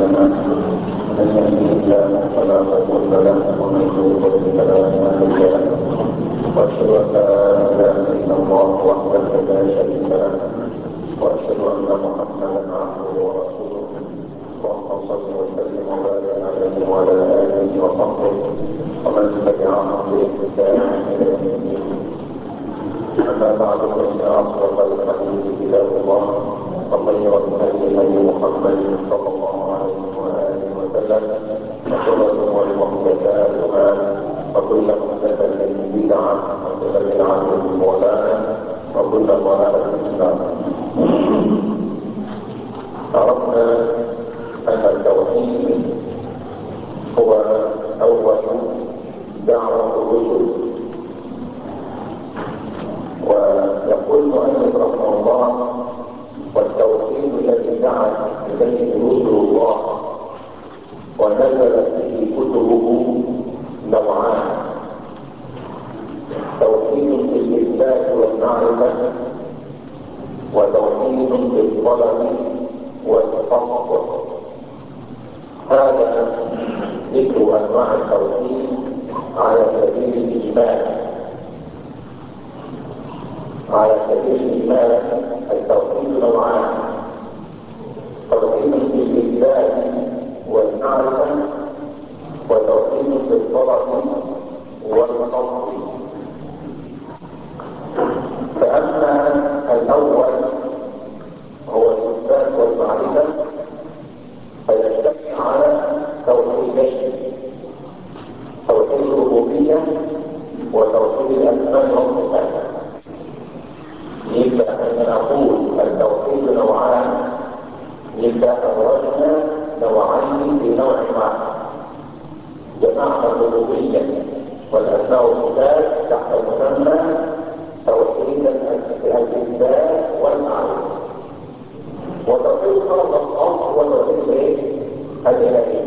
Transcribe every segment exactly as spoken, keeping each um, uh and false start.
لنا من يهده الله فلا مضل له ومن يضلل فلا هادي له واشهد ان لا اله الا الله وحده لا شريك له واشهد ان محمدا عبده ورسوله اللهم صل وسلم وبارك عليه وعلى اله وصحبه ومن تبعهم باحسان الى يوم الدين. اما بعد فان اصدق الحديث كتاب الله وخير الهدي هدي محمد صلى الله عليه واله وسلم وشر الامور محدثاتها وكل محدثه بدعه وكل بدعه ضلاله وكل ضلاله في النار. عرفنا ان التوحيد هو اول دعوه الرسل، ويقول المؤلف رحمه الله: والتوحيد الذي دعا اليه رسل الله ونزلت به كتبه نوعان: توحيد بالاثبات والمعرفه، وتوحيد بالطلب والتصور. هذا ذكر انواع التوحيد على سبيل الاجمال. على سبيل الاجمال التوحيد نوعان: توحيد بالاثبات والمعرفه، وتوحيد بالطلب والتصور. فاما الاول هو الاثبات والمعرفه فيشتمل على توحيدين: توحيد الربوبيه وتوحيد الاسماء والصفات. يبقى ان نقول التوحيد نوعان، يبقى أدرجنا نوعين في نوع واحد. جمعنا الربوبيه والاسماء والصفات تحت مسمى توحيد الاثبات والمعرفه. وتوحيد فرض الأرض وتوحيد ايه؟ الإلهية.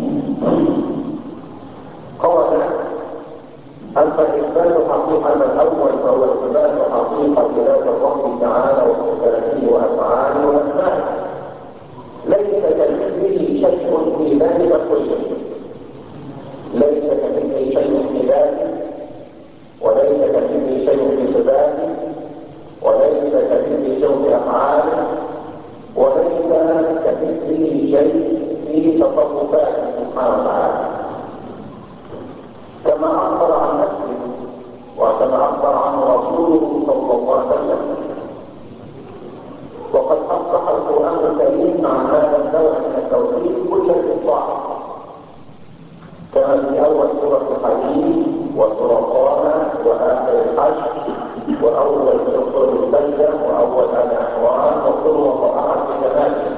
قال: أما إثبات حقيقة الأول فهو إثبات حقيقة ذات الرب تعالى وصفاته وأفعاله وأسمائه، ليس كمثله شيء في ذلك كله. ليس كمثله شيء في ذاته، وليس كمثله شيء في صفاته، وليس كمثله شيء في أفعاله، وليس كمثله شيء في تصرفاته سبحانه وتعالى، كما أخبر عن نفسه وكما أخبر عنه رسوله صلى الله عليه وسلم. وقد أصبح القرآن الكريم عن هذا النوع من التوحيد كل الإطلاق، كما في أول سورة الحديد وسورة طه وآخر الحج وأول سورة السجدة وأول آل عمران وكل وقعات في كماله.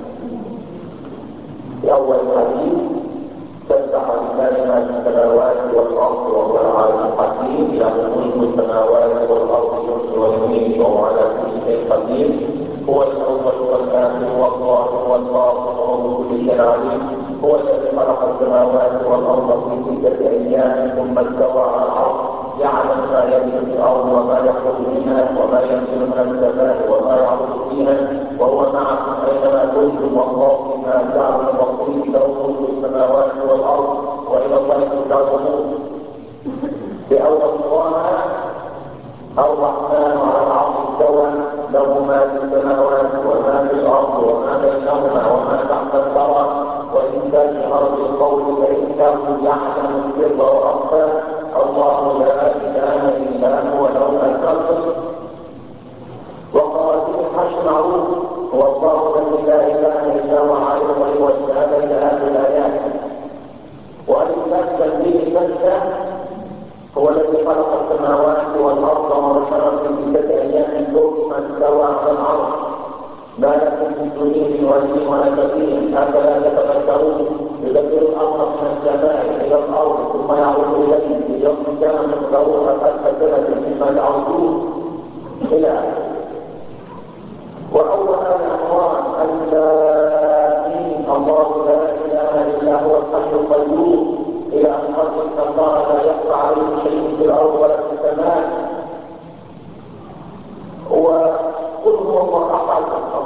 في أول الحديث: سبح لله ما في السماوات والأرض وهو العلي الحكيم، له ملك السماوات والأرض يحيي ويميت وهو على كل شيء قدير، هو الأول والآخر والظاهر والباطن وهو بكل شيء عليم، هو الذي خلق السماوات والأرض في ستة أيام ثم استوى على العرش، يعلم ما يلج في الأرض وما يخرج منها وما ينزل من السماء وما يعرض فيها، وهو معكم أينما كنتم والله بما تعملون بصير، له ملك السماوات والأرض وإلى الله ترجع الأمور. بأول سورة: الرحمن على العرش استوى، له ما في السماوات وما في الأرض وما بينهما وما تحت الثرى، وإن تجهر بالقول فإنه يعلم السر وأخفى، الله لا إله إلا هو له الأسرار. وقراءة الحج معروف: هو الله الذي لا إله إلا هو عالم الغيب والشهادة إلى آخر الآيات. والإثبات تنزيل السجدة: هو الذي خلق السماوات والأرض وبشر في ستة أيام ثم استوى على العرش، ما لكم من دونه من ولي ولا شفيع أفلا تتذكرون، يدبر الأمر من السماء إلى الأرض ثم يعود إليه في يوم كان مقداره ألف سنة مما تعودون إلى آخره. وأول آل عمران: الآمين الله لا إله إلا هو الحي القيوم، إلى أن قال: إن الله لا يخفى عليه شيء في الأرض ولا في السماء. وقل هو الله أحد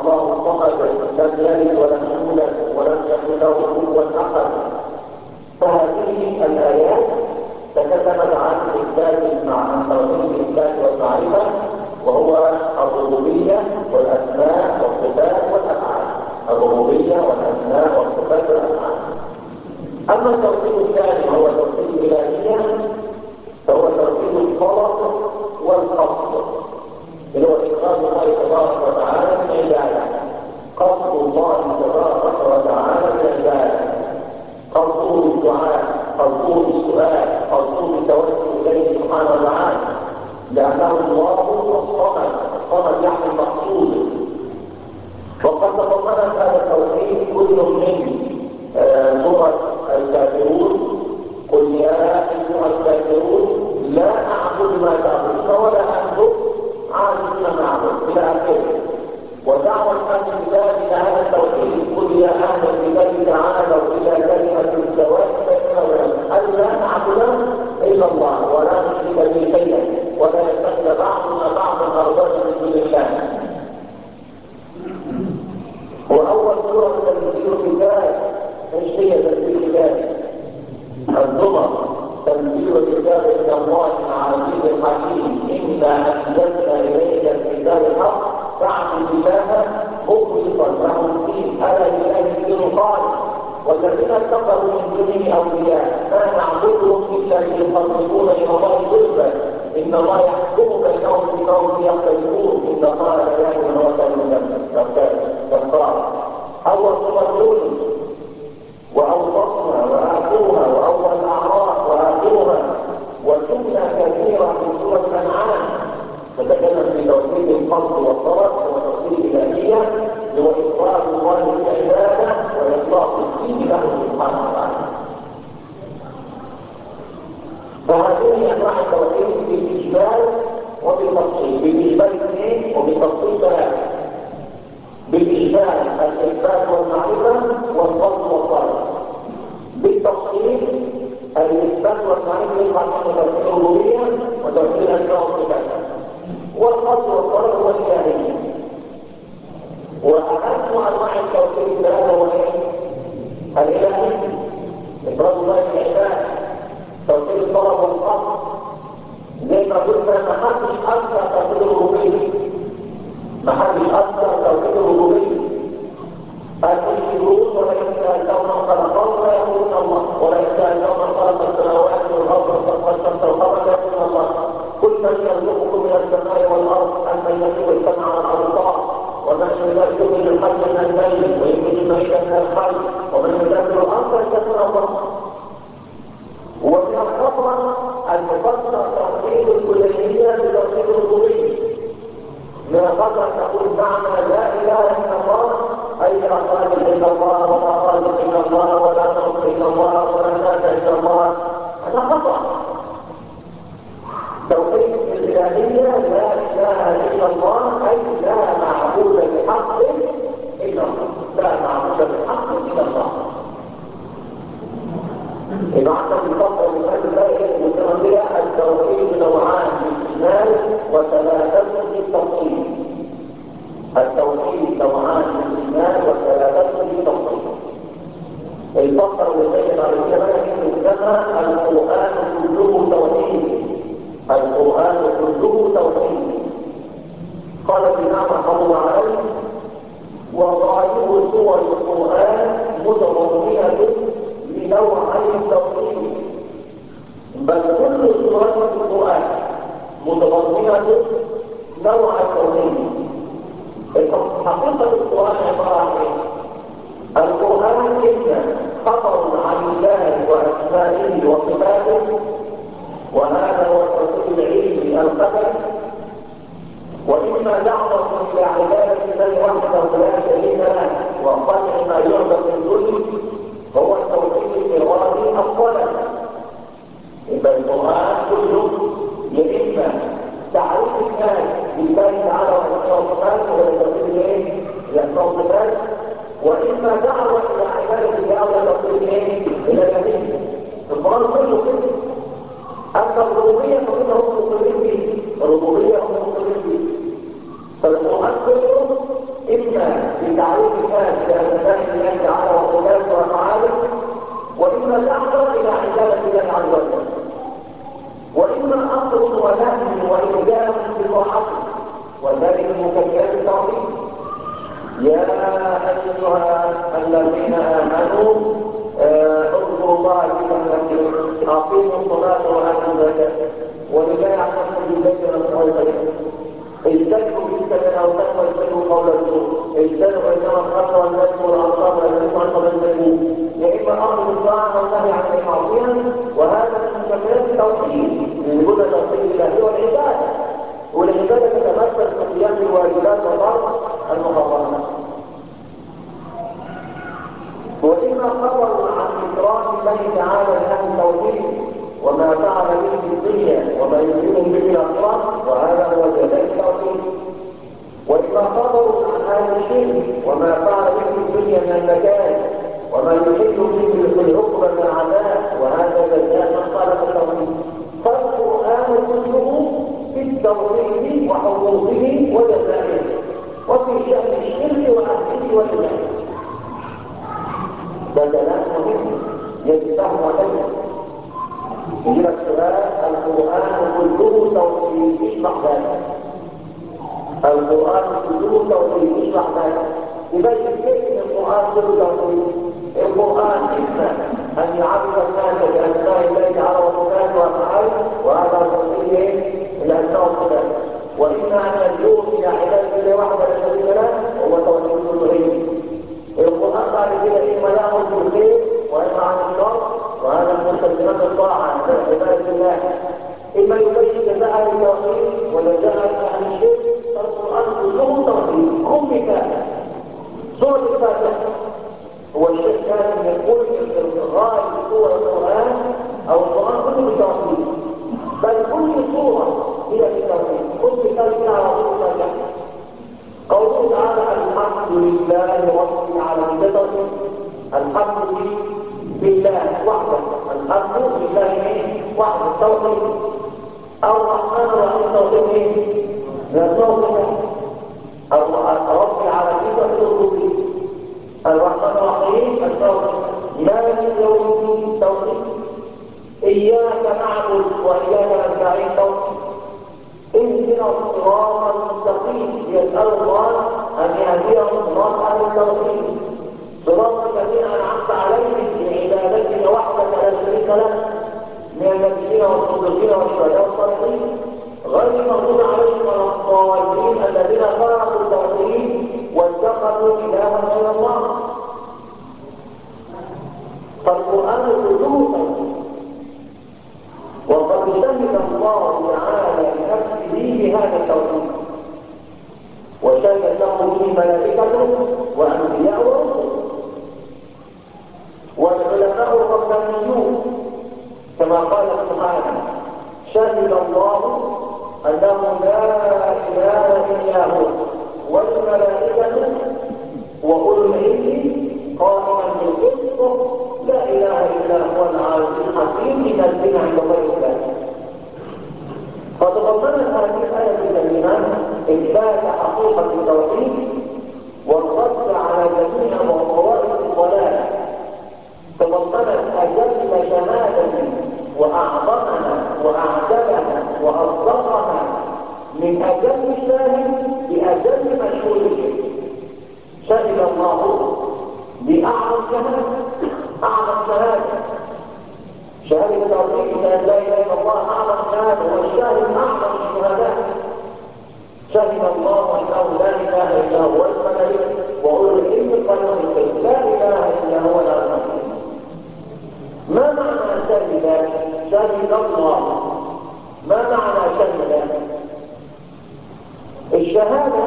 الله الصمد لم يلد ولم يولد ولم يكن له كفوا احد. فهذه الايات تكلمت عن اثبات عن توحيد الاثبات والمعرفه، وهو الربوبيه والاسماء والصفات والافعال. الربوبيه والاسماء والصفات والافعال. اما التوحيد الثاني وهو توحيد الالهيه فهو توحيد الطلب والقصد، اللي هو إقرار الله تبارك وتعالى بالعبادة. قصد الله تبارك وتعالى بالعبادة، قصده بالدعاء، قصده بالسؤال، قصده بالتوسل إليه سبحانه وتعالى، لأنه الله الصمد. الصمد يعني المقصود. وقد تضمنت هذا التوحيد كل من سورة الكافرون: قل يا أيها الكافرون لا أعبد ما تعبدون ولا أنتم عابدون ما أعبد إلى آخره. ودعوة أهل الكتاب إلى هذا التوحيد: قل يا أهل الكتاب تعالوا إلى كلمة سواء بيننا وبينكم ألا نعبد إلا الله ولا نشرك به شيئا ولا يتخذ بعضنا بعضا أربابا من دون الله. وأول سورة تنزيل الكتاب ايش هي تنزيل الكتاب؟ الزمر. تنزيل الكتاب من الله العزيز الحكيم: إنا أنزلنا إليك الكتاب الحق فاعبد الله مخلصا له الدين ألا لله الدين الخالص والذين اتخذوا من دونه أولياء ما نعبدهم إلا ليقربونا إلى الله زلفى إن الله يحكم بينهم بقوم يختلفون إن الله لا يهدي من هو كافر. أول سورة يونس وأوسطها وآخرها وأول الأعراف وآخرها وسنة كثيرة في سورة الأنعام تتكلم في توحيد القصد والطلب وتوحيد الإلهية وإقرار الله بالعبادة وإطلاق الدين له سبحانه وتعالى. فهذه أنواع التوحيد بالإجمال وبالتفصيل. بالإجمال اثنين وبالتفصيل ثلاثة. بالإجمال الإثبات والمعرفة والقصد والطلب. بالتفصيل الإثبات والمعرفة يقع في توحيد الربوبية وتوحيد الأسماء والصفات. والقصد والطلب هو الإلهية. وأهم أنواع التوحيد الثلاثة هو الإلهية: إفراد الله بالعبادة، توحيد الطلب والقصد. زي ما قلنا ما حدش أكثر توحيد الربوبية، ما حدش أكثر توحيد الربوبية. المشركون ولا يسألون من خلقهم لا يقولون الله، ولا يسألون من خلق السماوات والأرض والشمس والقمر لا يقولون الله. قل من يرزقكم من السماء والأرض أم من يملك السمع والأبصار ومن يدبر الحي من الميت ويخرج الميت من الحي ومن يدبر الأرض يدبر الله. ومن الخطر أن يفسر توحيد الكلية بتوحيد الربوبية. من الخطر أن تقول معنى لا إله إلا الله أي لا خالق إلا الله ولا خالق إلا الله ولا خلق إلا الله ولا ناس إلا الله. هذا خطأ. توحيد الإلهية لا إله إلا الله أي لا معبود بحق إلا الله، لا معبود بحق إلا الله. إذا عندك الفضل من هذه الآية المتمثلة التوحيد نوعان بالإجمال وثلاثة بالتفصيل. التوحيد نوعان بالإجمال وثلاثة بالتفصيل. الفقر والسيد على الجبل إنما القرآن كله توحيد. القرآن كله توحيد. قال الإمام رحمه الله عليه: وظاهر سور القرآن متضمنة لنوعي التوحيد، بل كل سورة في القرآن متضمنة نوع التوحيد. حقيقة القرآن عبارة عن ايه؟ القرآن إما خبر عن الله وأسمائه وصفاته، وهذا هو التوحيد العلمي القدري، وإما دعوة إلى عبادة الله وحده لا شريك له وقطع ما يعبد من دونه، هو التوحيد الإرادي الطلب. يبقى القرآن كله يا إما تعريف الناس بالله تعالى وأسماء وصفاته وهو التوحيد الايه؟ الأسماء والصفات، وإما دعوة إلى عبادة الله ولا توحيد الايه؟ الإلهية. القرآن كله كده. أما الربوبية فإنهم مقرين به، الربوبية هم مقرين به. فالقرآن كله إما الله تعالى وصفاته وافعاله، واما تحضر الى عباده الله عز وجل، واما امر ونهي والزام بطاعته، وذلك مكملات التوحيد. يا ايها الذين امنوا اذكروا الله ذكرا، اقيموا الصلاه واتوا الزكاه ولله يعتصم بالبيت والاسماء الحسنى، اجتنبوا بالسمع والاوثان واجتنبوا قول الزور، اجتنبوا انما الخمر والنجم والانصار والنجم عن قبل النجوم، يا اما امر بالطاعه والنهي عن المعصيه، وهذا من مكملات التوحيد، من وجود توحيد الله والعباده، والعباده تتمثل في قيام الواجبات وترك المحرمات. وإما خبروا عن إكرام الله تعالى لأهل التوحيد وما فعل به في الدنيا وما يريدهم به الآخرة، وهذا هو جزاء التوحيد. وإما خبروا عن أهل الشرك وما فعل به في الدنيا من النكال وما يحل به في العقبة من العذاب، وهذا جزاء من خالف التوحيد. فالقرآن كله في التوحيد وحقوقه وجزائه، وفي شأن الشرك وأهله والجهل. ده كلام مهم يجب فهم وحفظ. يجب السؤال: القرآن كله توحيد، اشرح ذلك. القرآن كله توحيد، اشرح ذلك. يبين كيف القرآن كله توحيد. القرآن إما أن يعرف الناس بأسماء الله تعالى وصفاته وأفعاله، وهذا توحيد الأسماء والصفات، وإما أن يدعو إلى عبادة الله وحده لا شريك له، وهو توحيد الألوهية. القرآن بعد كده إما يأمر بالخير وينهى عن الشر، وهذا من مستلزمات الطاعة من عبادة الله. إما يبين جزاء أهل التوحيد وجزاء أهل الشرك. فالقرآن كله توحيد. كم مثال سورة الفاتحة، هو الشيخ كان يقول في غاية سورة القرآن أو القرآن كله بالتوحيد، بل كل سورة هي بالتوحيد. كل مثال فيها على سورة الفاتحة. قوله تعالى: الحمد لله رب العالمين. الحمد لله وحده، الحمد لله وحده التوحيد. الرحمن الرحيم توحيد للموت. رب العالمين توحيد. الرحمن الرحيم التوحيد. مالك يوم الدين توحيد. اياك نعبد واياك نستعين توحيد. اهدنا الصراط المستقيم. يسأل الله أن يهديهم صراط أهل التوحيد، صراط الذين أنعمت عليهم بعبادتك وحدك لا شريك لك من النبيين والصديقين والشهداء والصالحين، غير المغضوب عليهم ولا الضالين الذين خالفوا التوحيد واتخذوا إلها غير الله. فالقرآن كله توحيد. وقد شهد الله تعالى لنفسه بهذا التوحيد، وشهد له به ملائكته وانبياء ورسله والعلماء الربانيون، كما قال سبحانه: شهد الله انه لا اله الا هو والملائكه واولو العلم قائما بالقسط لا اله الا هو العزيز الحكيم ينزل عند غير الله. فتضمنت هذه الايه الكريمه اثبات حقيقه التوحيد والرد على جميع موضوعات الضلال. تضمنت اجل شهاده واعظمها واعجبها واصدقها من اجل الشاهد باجل مشهود. شهد الله بأعظم شهادة، أعظم شهادة، شهادة التوحيد لا إله إلا الله أعظم شهادة، والشاهد أعظم الشهادات. شهد الله أنه لا إله إلا هو والملائكة وأولو العلم قائما بالقسط لا إله إلا هو العزيز الحكيم. ما معنى شهد؟ شهد الله. ما معنى شهد؟ الشهادة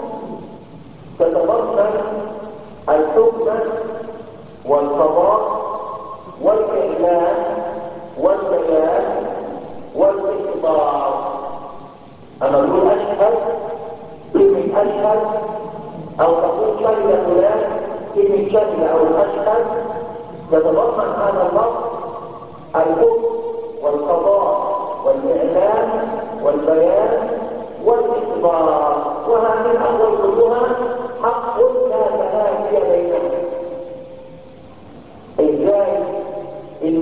تتضمن الحكم والقضاء والإعلان والبيان والاخبار. أما نقول أشهد كلمة أشهد أو تقول شهد فلان كلمة شهد أو أشهد تتضمن هذا اللفظ الحكم والقضاء والإعلان والبيان والاخبار، وهذه الأمور كلها حق لا تنافي بينهم.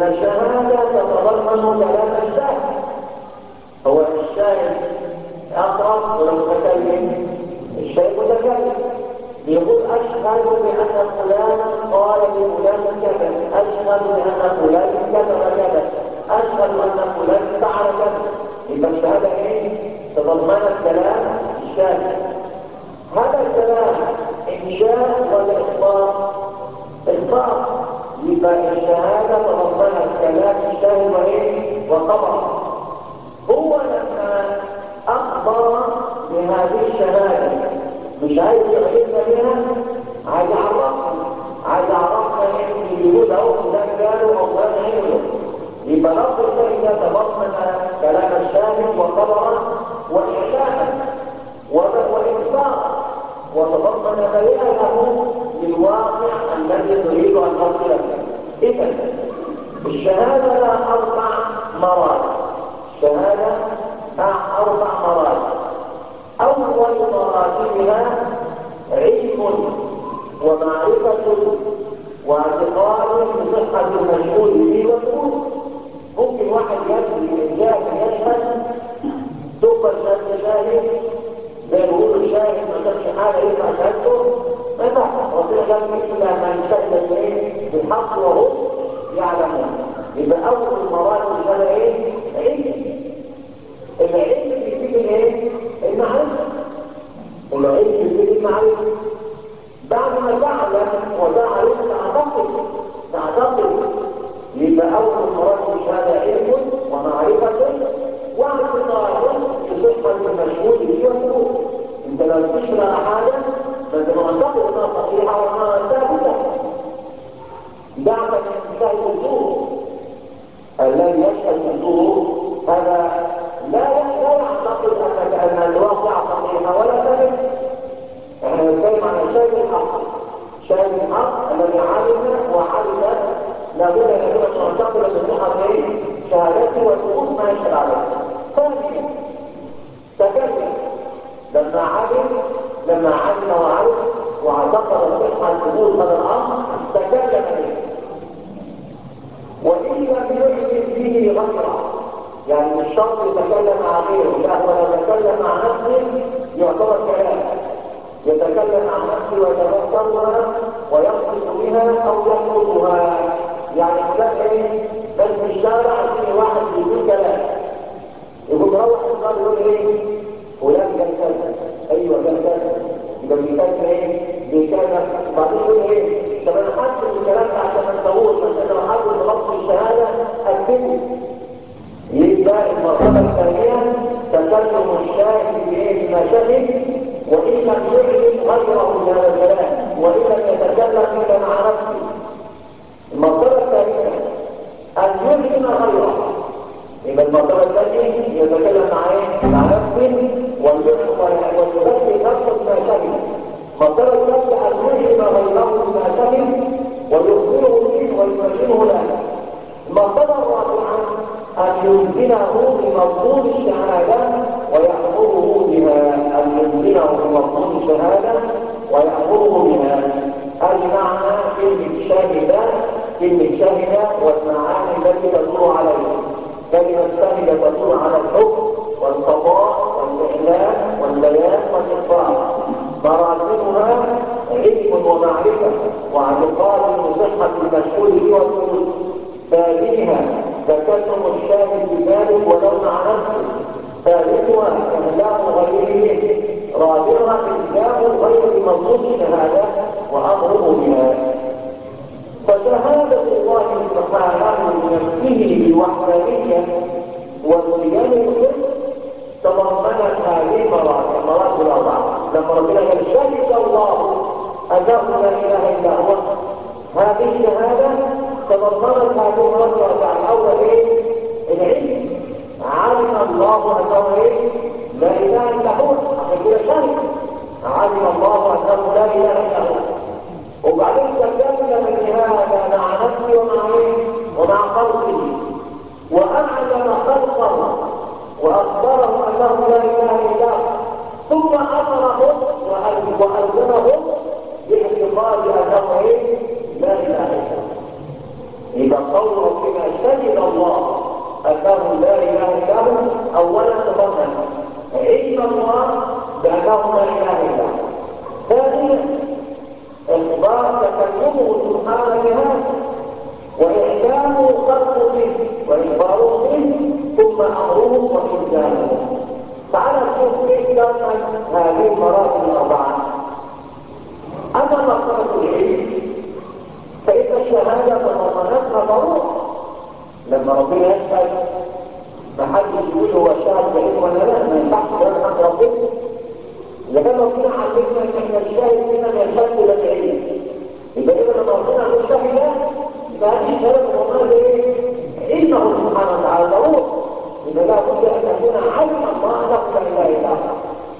إن الشهادة تتضمن كلام الشاهد. هو الشاهد أقرب ولا متكلم؟ الشاهد متكلم، يقول أشهد بأن فلانا قال لفلان كذا، أشهد بأن فلان كتب كذا، أشهد أن فلان فعل كذا. يبقى الشهادة إيه؟ تضمنت كلام الشاهد. هذا الكلام إنشاء ولا إخبار؟ إخبار. يبقى الشهادة تضمنت كلام الشاهد وإيه؟ وخبر. هو لما أخبر بهذه الشهادة مش عايز يعرفنا بها، عايز يعرفنا عايز يعرفنا إن اليهود أو فلان قالوا أو فلان عملوا. يبقى لفظ الشهادة تضمن كلام الشاهد وخبرا وإعلاما وإخبارا، وتضمن بيانه للواقع الذي نريد أن نصل إليه. إذن الشهادة لها أربع مراتب. الشهادة لها أربع مراتب. أول مراتبها علم ومعرفة واعتقاد بصحة المشهود به والثبوت. ممكن واحد يجري من جهة يشهد تقبل شهادة شاهد زي ما بيقولوا الشاهد ما كانش حاجة ينفع شهادته، ما ينفعش. ربنا قال إلا من شهد إيه؟ بالحق وهم يعلمون. يبقى أول مراتب هذا إيه؟ علم. العلم بيجيب الإيه؟ المعرفة. العلم بيجيب المعرفة. بعد ما تعلم وتعرف تعتقد تعتقد يبقى أول مراتب هذا علم ومعرفة واعتقاد بصحة المشهود به والثبوت. انت لو تشهد على حاجة فانت معتقد انها صحيحة وانها ثابتة. دعك من شهد الزور. الذي يشهد الزور هذا لا لا يعتقد ان ان الواقع صحيحة ولا ثابت. احنا نتكلم عن شاهد الحق. شاهد الحق الذي علم وعلم لابد ان يكون معتقدا بصحة ايه؟ شهادته والثبوت ما يشهد عليه. ثانيا تكلم. لما علم لما علم وعلم واعتقد صحة ثبوت هذا الامر تكلم به. وان لم يعلم به غيره، يعني مش شرط يتكلم مع غيره، لا هو لو تكلم مع نفسه يعتبر كلام. يتكلم عن نفسه ويتذكرها ويقصد بها او يطلبها. يعني فلان ايه؟ بس في الشارع في واحد بيقول كلام، يقول روح النهار يقول ايه؟ فلان قال كذا، ايوه قال كذا، يبقى بيتكلم ايه؟ بيتكلم وبعدين يقول ايه؟ طب انا حاسس الكلام ده عشان ما تطول، بس انا لو حاسس بلفظ الشهاده اكتبه. يبقى المرتبه الثانيه تكلم الشاهد بايه؟ بما شهد وان لم يعلم غيره من هذا الكلام وان لم يتكلم الا مع نفسه. المرتبه الثالثه ان يعلم غيره. يبقى المرتبه الثانيه يتكلم مع ايه؟ مع نفسه ويبين نفسه بما شهد. المرتبه الثالثه ان يعلم غيره بما شهد ويخبره به ويبينه له. المرتبه الرابعه ان يلزمه بمضمون الشهاده ويأمره بها. ان يلزمه بمضمون الشهاده ويأمره بها. المعنى كلمه شاهده كلمه شاهده والمعاني التي تدور عليها. كلمه شاهده تدور على الحكم والقضاء والاعلان والبيان والاخبار. مراتبها علم ومعرفه واعتقاد بصحه المشهود به والثبوت. ثانيها تكلم الشاهد بذلك ولو مع نفسه. ثالثها إعلام غيره. رابعها إلزام الغير بمضمون الشهادة وأمره بها. فشهادة الله سبحانه بنفسه بالوحدانية والقيام بالقسط تضمنت هذه المراتب المراتب الأربعة. لما ربنا قال شهد الله أنه لا إله إلا هو، هذه الشهادة تضمنت هذه المراتب الأربعة. الأول إيه؟ العلم. علم الله أنه إيه؟ لا إله إلا هو، عشان كده شهد. علم الله أنه لا إله إلا هو. وبعدين تكلم بهذا مع نفسه ومع ايه؟ ومع خلقه، واعلم خلقه واخبره انه لا اله الا هو، ثم امرهم والزمهم باعتقاد انه ايه؟ لا اله الا هو. اذا قول ربنا لما ربنا يسأل ما حدش يقول هو الشاهد بعيد ولا لا، ما ينفعش كلام عند ربنا. إذا كان ربنا علمنا إن إحنا الشاهد فينا ما يشهد ولا بعيد، يبقى إذا لما ربنا يقول شاهد ده يبقى هذه الشهادة والله إيه؟ علمه سبحانه وتعالى ضروري. يبقى لابد أن يكون علم الله له لا إله إلا هو.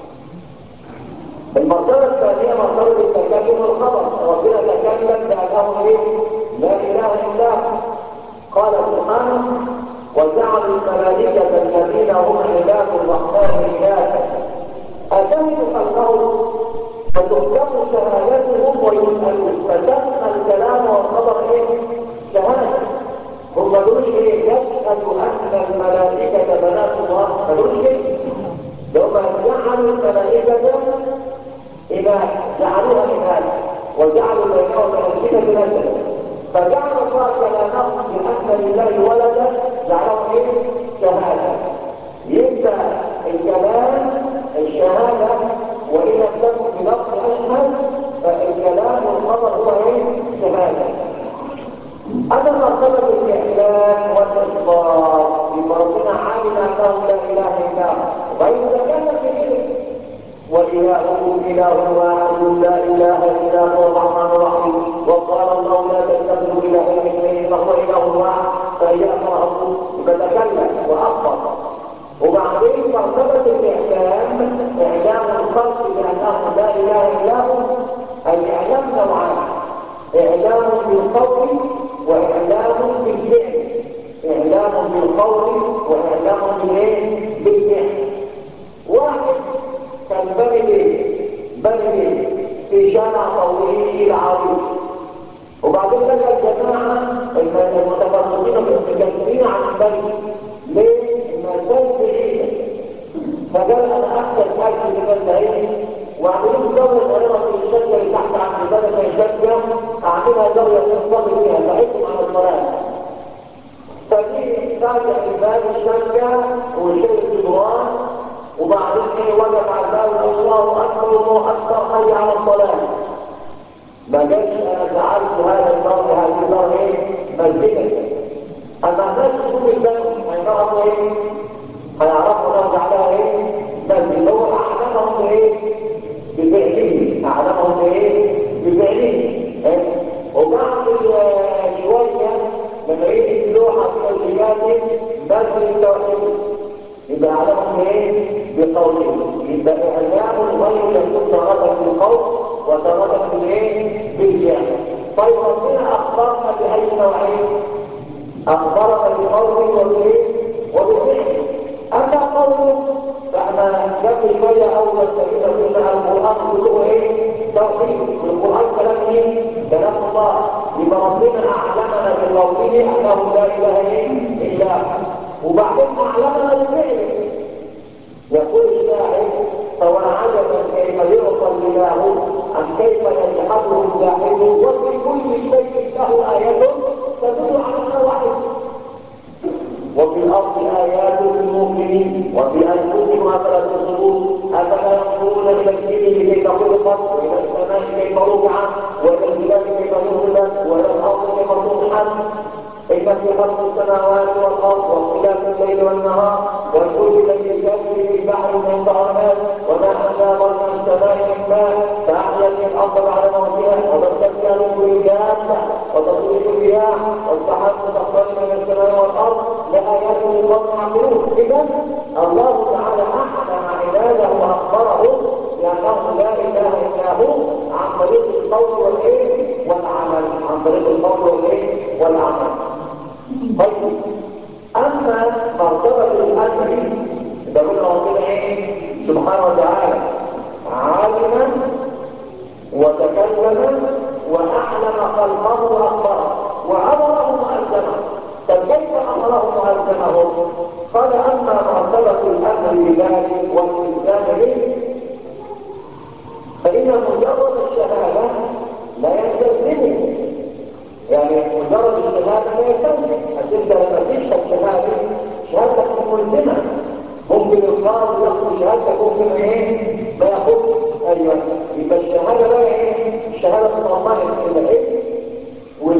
المرتبة الثانية مرتبة التكلم والخبر. ربنا تكلم بأنه إيه؟ لا إله إلا هو. قال سبحانه: وجعلوا الملائكة الذين هم عباد الرحمن إناثا أشهدوا خلقهم فتكتب شهادتهم ويسألون. فتسمى الكلام والخبر إيه؟ شهادة. هم ما قالوش إيه؟ يشهد أن الملائكة بنات الله، ما قالوش إيه؟ لما جعلوا الملائكة إذا جعلوها إناثا وجعلوا بينهم ملائكة نسلا، فجعل الله كلامه بأن لله ولدا جعله إيه؟ شهادة. يبدأ الكلام الشهادة وإن لم تكن بلفظ أشهد فالكلام والخبر هو إيه؟ شهادة. أما مرتبة الإعلان والإخبار يبقى ربنا علم أنه لا إله إلا هو ويتكلم بكده: وإلهكم إله واحد لا إله إلا هو الرحمن الرحيم. وقال الله: لا تتخذوا إلهين اثنين فهو إله واحد فإلهه. فتكلم وأخبر. وبعدين مرتبة الإعلام إعلام الخلق بأنه لا إله إلا هو. الإعلام نوعان: إعلام بالقول وإعلام بالفعل. إعلام بالقول وإعلام بالفعل. واحد كالبلد بلد في شارع طويل عريض، وبعدين لقى الجماعة المتفرقين المتكلمين عن البلد ليه؟ المسافة بعيدة، فقال أنا أكثر حاجة من البعيد وأعملوا دورة صغيرة في الشركة اللي تحت عند البلد من الشركة، أعملها دورة تنفضل فيها بعيدهم عن الصلاة. فدي فاتح الباب الشركة وشيء الجدران، وبعدين ايه وقف على الباب: الله اكبر الله اكبر حي على الصلاه. ما قالش انا جعلت هذا الدار هذه الدار ايه؟ مسجدا. اما الناس تشوف الباب هيعرفوا ايه؟ هيعرفوا انه جعلها ايه؟ مسجد. هو اعلمهم بايه؟ بفعله. اعلمهم بايه؟ بفعله. وبعد شويه لما يجي اللوحه في الجهاز مسجد التوحيد يبقى علمهم ايه؟ بقوله. يبقى اعلام الغير يكون تارة بالقول وتارة بالايه؟ بالفعل. طيب ربنا اخبرنا باي نوعين؟ اخبرنا بقوله وبالايه؟ وبالفعل. اما قوله فاحنا قبل شويه اول تكلمنا قلنا القران كله ايه؟ توحيد. والقران كلام ايه؟ كلام الله. يبقى ربنا اعلمنا بقوله انه لا اله الا هو، وبعدين أعلمنا الفعل. يقول الشاعر: فوعجبا كيف يعطى الإله عن كيف يجحده الجاحد، وفي كل شيء له آية تدل على أنه واحد. وفي الأرض آيات للمؤمنين وفي أنفسهم أفلا تبصرون. أفلا ينظرون إلى الإبل كيف خلقت وإلى السماء كيف رفعت وإلى الجبال كيف نزلت وإلى الأرض كيف سطحت. إن في خلق السماوات والأرض واختلاف الليل والنهار والفلك التي تجري في البحر ينفع الناس وما أنزلنا من السماء من ماء فأحيت الأرض بعد موتها وبثت فيها من كل دابة وتصريف الرياح والسحاب مسخر من السماء والأرض لآيات لقوم يعقلون. إذا الله تعالى أعلم عباده وأخبره لأنه لا إله إلا هو عن طريق القول والإيه والعمل. عن طريق القول والإيه والعمل. طيب أما مرتبة الأمر يقول ربنا إيه سبحانه وتعالى: علم وتكلم وأعلم خلقه وأخبره وأمره وألزمه. فكيف أمره وألزمه؟ قال: أما مرتبة الأمر بذلك والإلزام به فإن مجرد الشهادة لا يستلزمه. يعني مجرد الشهادة لا يستلزم. أنت لما تشهد شهادة شهادتك ملزمة. ممكن القاضي ياخذ شهادتك ممكن ايه ما ياخذ. ايوه يبقى الشهاده بقى ايه؟ الشهاده تتضمن العلم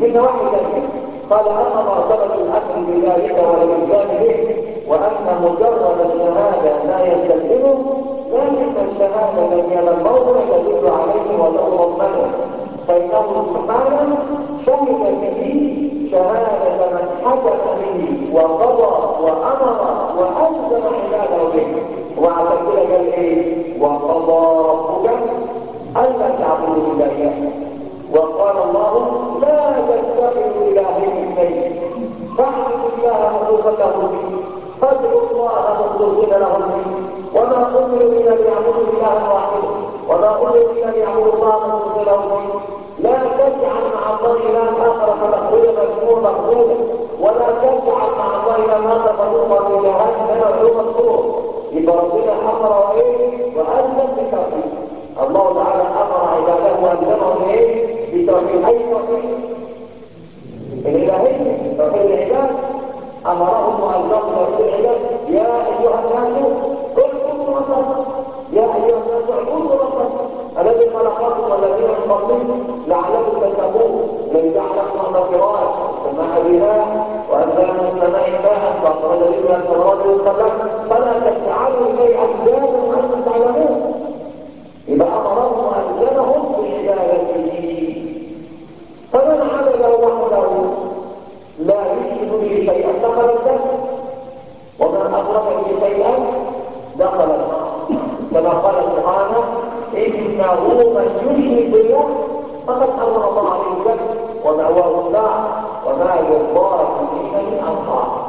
في نواحي ثانيه. قال اما مرتبه الامر بذلك والالزام به وان مجرد الشهاده لا يستلزمه، لكن الشهاده من الموضع تدل عليه وتضمنه، فانه سبحانه شهد به شهاده من حكم به وقضى وامر والزم عباده به. وعلى كده قال ايه؟ وقضى ربك الا تعبدوا الا اياه. وقال الله لا تتخذوا الهين اثنين فاعبدوا الله مخلصا له الدين فادعوا الله مخلصين له الدين وما امروا الا ليعبدوا الها واحدا وما امروا الا ليعبدوا الله مخلصين له الدين. لا تجعل مع الله الها اخر فتخرج مذموما مخلودا ولا تجعل مع الله الها اخر فتلقى في جهنم مذموما مخلودا. يبقى ربنا امر ايه؟ والزم بالتوحيد. الله تعالى امر عباده والزمهم ايه؟ بالتوحيد. اي توحيد؟ الالهيه، توحيد العباد. امرهم والزمهم توحيد العباد. يا ايها الناس اعبدوا ربكم، يا ايها الناس اعبدوا ربكم الذي خلقكم والذين من قبلكم لعلكم تتقون. الذي جعل لكم الفراش والسماء بناء وانزل من السماء ماء فاخرج به من الثمرات رزقا لكم فلا تجعلوا اليه اندادا وانتم تعلمون. يبقى امرهم والزمهم بعبادته. فمن عبده وحده لا يشرك به شيئا دخل الجنه، ومن اشرك به شيئا دخل النار، كما قال سبحانه انه من يشرك بالله فقد حرم الله عليه الجنه ومأواه النار وما للظالمين من انصار.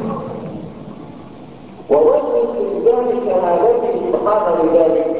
ووجه استلزام شهادته سبحانه لذلك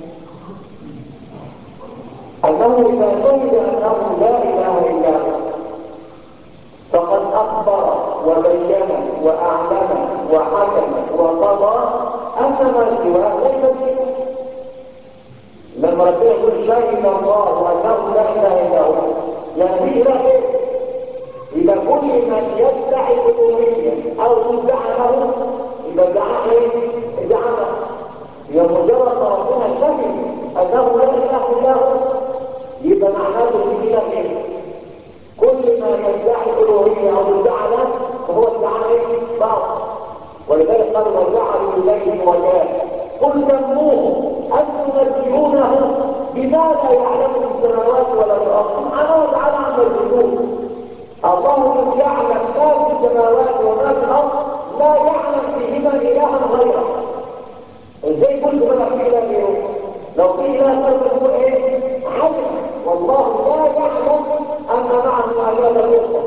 انه اذا شهد انه لا اله الا هو فقد اخبر وبين واعلم وحكم وقضى ان ما سواه ليس به. لما ربنا يقول شهد الله انه لا اله الا هو يعني في اله غيره، اذا كل من يدعي الالوهيه او تدعى له اذا ادعى ايه؟ ادعى له. هي مجرد ما ربنا شهد انه لا اله الا هو يبقى معناه في اله غيره. كل ما يدعي الالوهيه او يدعى له فهو ادعاء ايه؟ باطل. ولذلك قالوا وجعلوا اليه وجاه قل سموه ان تنبئونه بما لا يعلم في السماوات ولا في الارض سبحانه وتعالى عما يشركون. الله الذي يعلم ما في السماوات وما في الارض لا يعلم فيهما الها غيره. ازاي كل ما في اله غيره؟ لو في اله غيره تقول ايه؟ علم. والله لا يعلم ان معه الهه اخرى،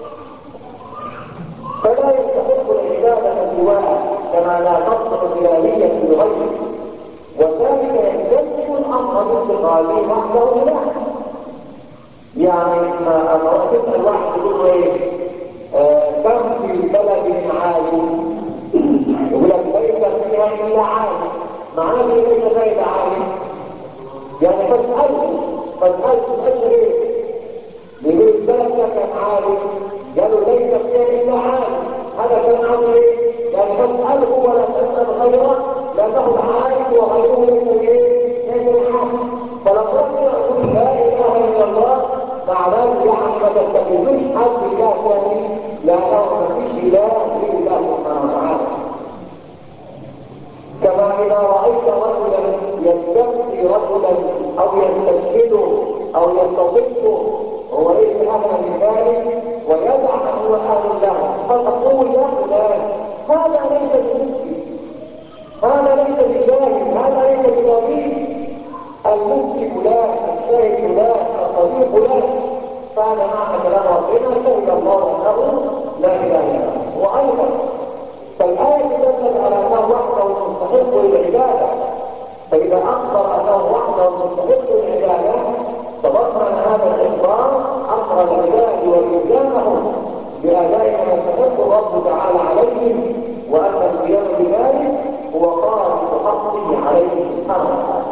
فلا يستحق العباده سواه كما لا تصلح الالهيه بغيره. وذلك يستلزم الامر بانتقاله وحده اله. يعني ما اما تسال واحد يقول له ايه؟ آه كم في البلد من عالم؟ يقول لك ليس فيها الا عالم. معناه ليس فيها الا عالم يعني فاساله فاساله تساله ايه؟ يقول البلد ده كان عالم، قالوا ليس فيها الا عالم. هذا كان عالم ايه؟ يعني فاساله ولا تسال غيره لانه العالم وغيره ليس ايه؟ ليس العالم. فلما يقول لا اله الا الله معناه يعني ما تتخذوش حد اله ثاني لانه ما فيش اله الا الله سبحانه وتعالى. كما اذا رايت رجلا يستفتي رجلا او يستشهده او يستضيفه هو ليس اهلا لذلك ويدعم ان هو اهل له فتقول له فلان هذا ليس بمسلم، هذا ليس بجاهل، هذا ليس بضريب. المفتي فلان، الشاهد فلان، الطبيب فلان. فهذا معنى كلام ربنا شهد الله انه لا اله الا هو. وايضا فالايه تدل على انه وحده مستحق للعباده، فاذا اخبر انه وحده مستحق للعباده تضمن هذا الاخبار امر العباد والزامهم باداء ما يستحق الرب تعالى عليهم، وان القيام بذلك هو خالص حقه عليه سبحانه وتعالى.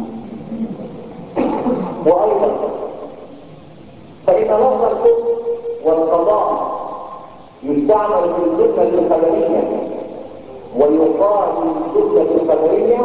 وايضا فان لفظ الحكم والقضاء يستعمل في الجمله الخبريه ويقال في الجمله الخبريه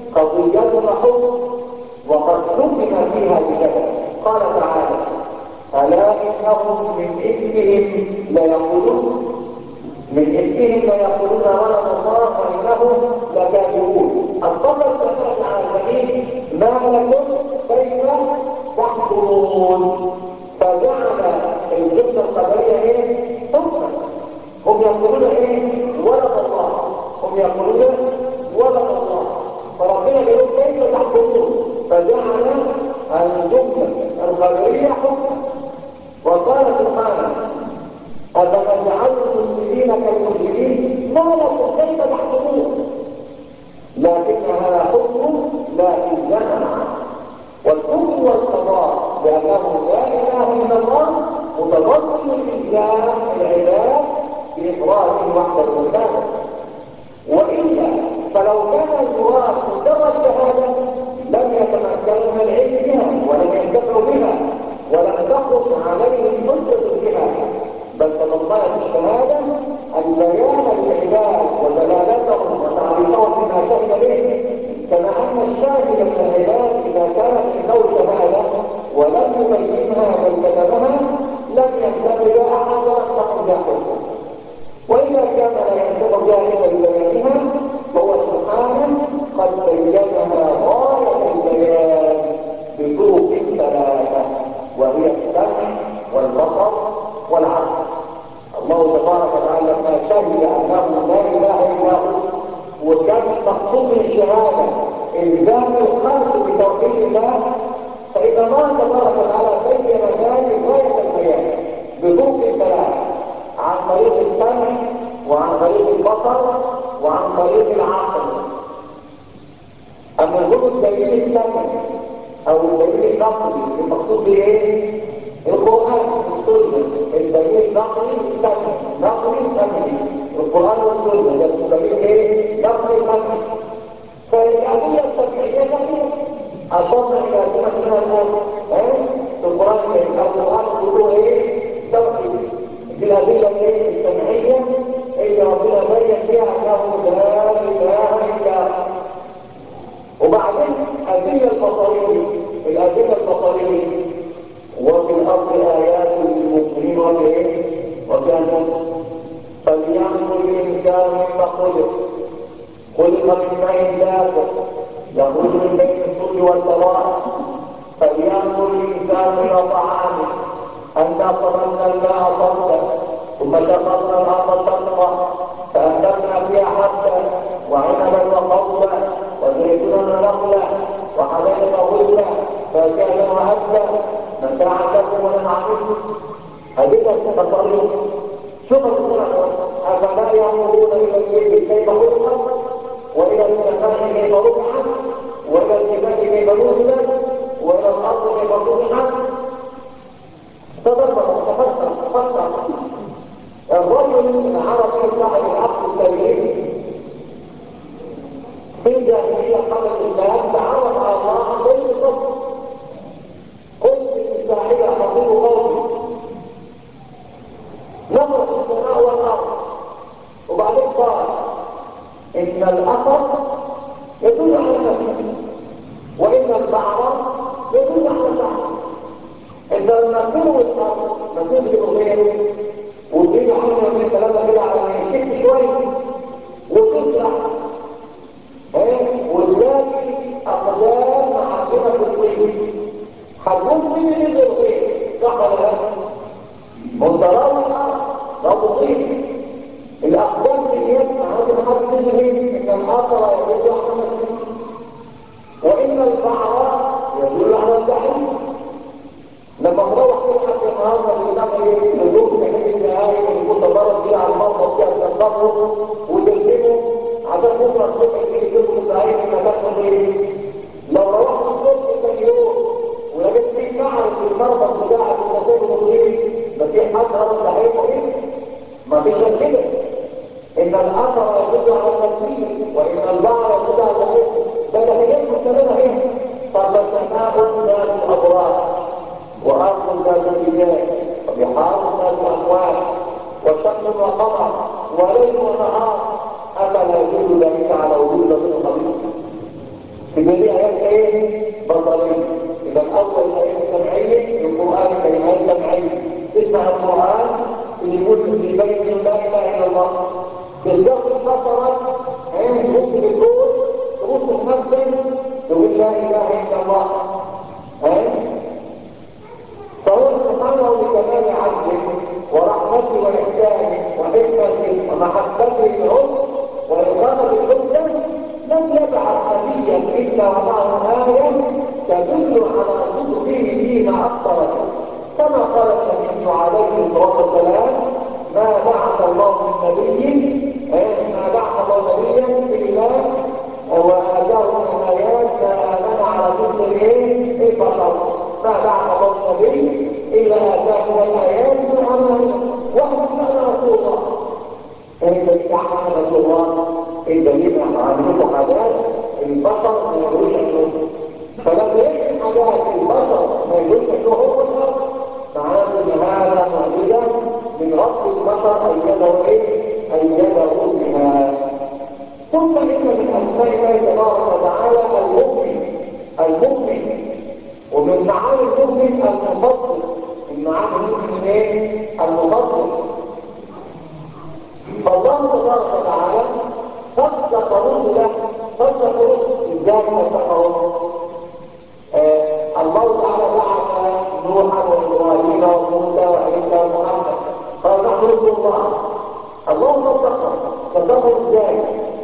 قضيه وحكم وقد حكم فيها بكذا. قال تعالى ألا إنهم من إفكهم ليقولون من إفكهم ليقولون ولد الله وإنهم لكاذبون. الطبع الثلاث العالمين ما لكم كيف تحكمون، فجعل الجملة الخبرية ايه؟ حكما. هم يقولون ايه؟ ولد الله، هم يقولون ولد الله، فربنا يقول كيف تحكمون، فجعل الجملة الخبرية حكما. وقال سبحانه أفنجعل المسلمين كالمجرمين ما لكم كيف تحكمون، لكنها حكم لا إلزام عنه. والحكم والقضاء لأنه لا إله إلا الله متضمن الإلزام العباد بإفراده وحده العبادة. وإلا فلو كان المراد مجرد شهادة لم يتمكنوا من العلم بها ولم ينتفعوا بها ولم تخرج عليهم حجة بها، بل تضمنت الشهادة البيان للعباد ودلالتهم وتعريفهم بما شهد به، كما أن الشاهد من العباد إذا كانت عنده شهادة ولم يبينها بل كتبها لم ينتفع بها أحد وأصبح جاحدا. وإذا كان لا ينتفع بها إلا ببيانها فهو سبحانه قد بينها غاية البيان بطرق ثلاثة، وهي السمع والبصر والعقل. الله تبارك وتعالى لما شهد أنه لا إله إلا هو وكان مقصود من الشهادة إلزام الخلق بتوحيد الله، فإذا الله تبارك وتعالى بين ذلك غاية البيان بطرق ثلاثة، عن طريق السمع وعن طريق البصر وعن طريق العقل. أما نقول الدليل السمع أو الدليل النقلي المقصود به إيه؟ القرآن والسنة. الدليل النقلي السمع، نقلي سمعي، القرآن والسنة ده الدليل ايه؟ نقلي سمعي. فالأدلة السمعية كثيرة أشرنا إلى سنة منها الآن في القرآن الكريم. القرآن كله ايه؟ توحيد. دي الأدلة ايه؟ السمعية اللي ربنا بين فيها أنه لا إله إلا هو. وبعدين الأدلة البصرية، الأدلة البصرية وفي الأرض آيات للمؤمنين وبإيه؟ وبأنفسهم. فلينظر الإنسان مما خلق، خلق من ماء دافق يخرج من بين الصلب والترائب. فلينظر الإنسان إلى طعامه أنا صببنا الماء صبا ثم شققنا الأرض شقا فأنبتنا فيها حبا وعنبا وقضبا وزيتونا نخلا وحدائق غلبا فكان وهبا متاعا لكم ولنعمكم. أدلة البصرية. شوف الصورة، أفلا ينظرون إلى الإبل كيف خلقت وإلى السماء كيف رفعت وإلى الجبال كيف نزلت وإلى الأرض كيف سطحت. تدبر وتفكر تفكر. الرجل العربي صاحب العقل السليم في الجاهلية قبل الإسلام تعرف على الله عن طريق الصبر. قلت الإسرائيلية حقيق قومي نظرت السماء والأرض وبعدين قال إن الأثر يدل على نفسه وإن البعض يدل على البعض. إن المسير والأرض مسير بغيره وتريد حاجة من ثلاثة كده على ما يشك شوية وتطلع والذاتي أقدام معظمة الطين حجم من نزل الطين صح ولا لا؟ منظرات الأرض لا تطين الأقدام في اليد معظم حد نزل إن الآخر يدل على نفسه وإن البعض يدل على الدحيم. لما نروح نلحق النهارده بنعمل نزول تحديد النهائي المتضرر فيه على المرضى فيها تنظره وتلزمه عشان بكره الصبح تيجي تدخل النهائي في مكان ايه؟ لو روحت الصبح ثاني يوم ولقيت فيه معرض في المرضى بتاعك المصير المصير ما في حد رد النهائي ايه؟ ما فيش غير كده. ان الاثر يدل على التنفيذ وان البعض يدل على التنفيذ. ده نتيجه مستمره ايه؟ فالسماء ذات الابراج وأرض ذات الجبال وبحار ذات الأموال وشمس وقمر وليل ونهار أفلا يدل ذلك على وجود ربنا خليق. في جميع آيات ايه؟ بصرية. يبقى الأول الآية السمعية، القرآن كلمات سمعية. تسمع القرآن اللي يقول في بيت لا إله إلا الله، تستخدم بصرك تبص بالكون، تبص بنفسك تقول لا إله إلا الله. فهو سبحانه بكمال عدله ورحمته وإحسانه وحكمته ومحبته العمر وإقامة الحجة لم يبعث نبيا إلا ومعه آية تدل على صدقه فيما أخبر به، كما قال النبي عليه الصلاة والسلام: ما بعث الله من نبي ما بعث الله نبيا إلا وآتاه من الآيات ما آمن على مثل إيه البشر. ما بعث الله نبي إلا آتاه من الآيات ما آمن وأحسن رسول الله. فإذا استعمل رسول الله الدليل عن حاجات البشر ما يقولش عنه، فلما يجد حاجات البشر ما يقولش عنه هو الأرض، معناه ان هذا معجزه من رب البشر ايده ايه؟ ايده بها. ثم ان من اسماء الله تبارك وتعالى المؤمن، المؤمن ومن معاني المؤمن المفضل. من معاني المؤمن ايه؟ المفضل. فالله تبارك وتعالى صدق رسله، صدق رسله ازاي صدقهم؟ آه الله تعالى بعث نوحا وابراهيم وموسى وعيسى ومحمد، قال نحن رسل الله. الله صدقهم، صدقهم ازاي؟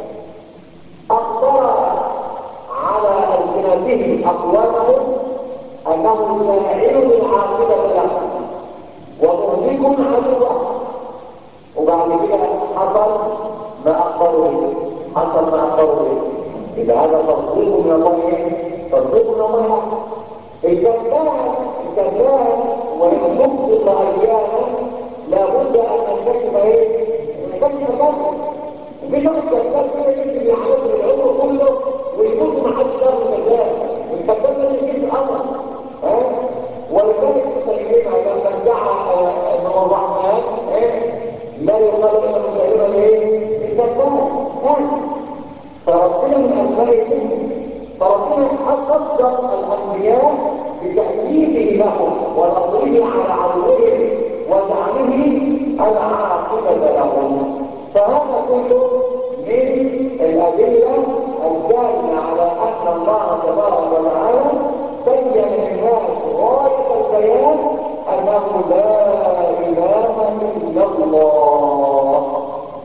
اخبر على السنتهم اقوامهم انه ساعد العاقبه لهم ومهلك عدوهم، وبعد كده حصل ما اخبروا به، حصل ما اخبروا به. اذا هذا تصديق من الله، تصديق من الله. الكذاب الكذاب وان تصدق اياما لابد ان ينكشف ايه؟ ينكشف كذب. وفي شخص كذاب كده يكتب يعرض العمر كله ويموت ما حدش يعرف الكذاب. الكذاب ده يجيب الامر. ها؟ ولذلك تستخدمها لما ادعى ان هو الرحمن لا يقال الا مسلما ايه؟ الكذاب. فربنا من اسمائه، فربنا صدق الانبياء بتأكيده لهم ونصره على عدوهم وزعمه العاقبة لهم. فهذا كله من الأدلة الدالة على أن الله تبارك وتعالى بين للناس غاية البيان أنه لا إله إلا الله.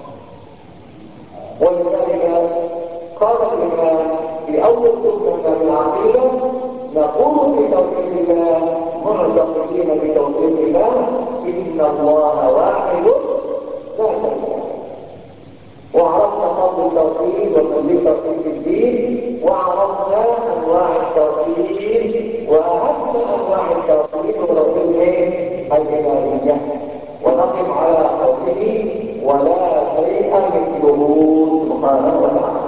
ولذلك قال الإمام في أول سنة من العقيدة: نقول في توحيد الله معتقدين بتوحيد الله إن الله واحد لا شريك له. وعرفنا فضل التوحيد وفضل توحيد الدين، وعرفنا أنواع التوحيد، وأهم أنواع التوحيد هو توحيد الإلهية. ونقف على قوله: ولا شيء مثله سبحانه وتعالى.